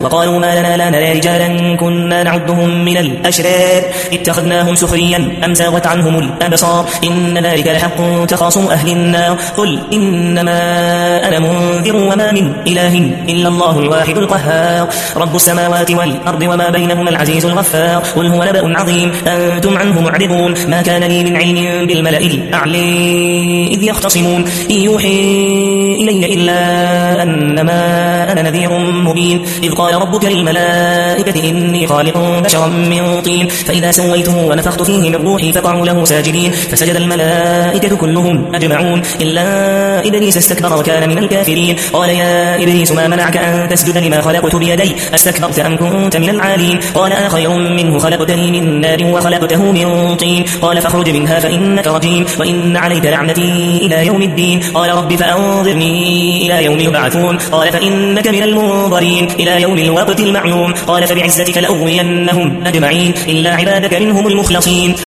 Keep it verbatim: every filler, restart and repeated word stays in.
وقالوا ما لنا لا نرى رجالا كنا نعدهم من الأشرار اتخذناهم سخريا أم زاغت عنهم الأبصار إن ذلك لحق تخاصم أهل النار قل إنما أنا منذر وما من إله إلا الله الواحد القهار رب السماوات والأرض وما بينهما العزيز الغفار قل هو نبأ عظيم أنتم عنه معرضون ما كان لي من علم بالملأ الأعلى إذ يختصمون إن يوحي إلي إلا أنما أنا نذير مبين إذ قال ربك للملائكة إني خالق بشرا من طين فإذا سويته ونفخت فيه من روحي فقعوا له ساجدين فسجد الملائكة كلهم أجمعون إلا إبليس استكبر وكان من الكافرين قال يا إبليس ما منعك أن تسجد لما خلقت بيدي أستكبرت أم كنت من العالين قال أنا خير منه خلقتني من نار وخلقته من طين قال فاخرج منها فإنك رجيم وإن عليك لعنتي إلى يوم الدين قال رب فأنظرني إلى يوم يبعثون قال فإنك من المنظرين إلى يوم الوقت المعلوم قال فبعزتك لأغوينهم أجمعين إلا عبادك منهم المخلصين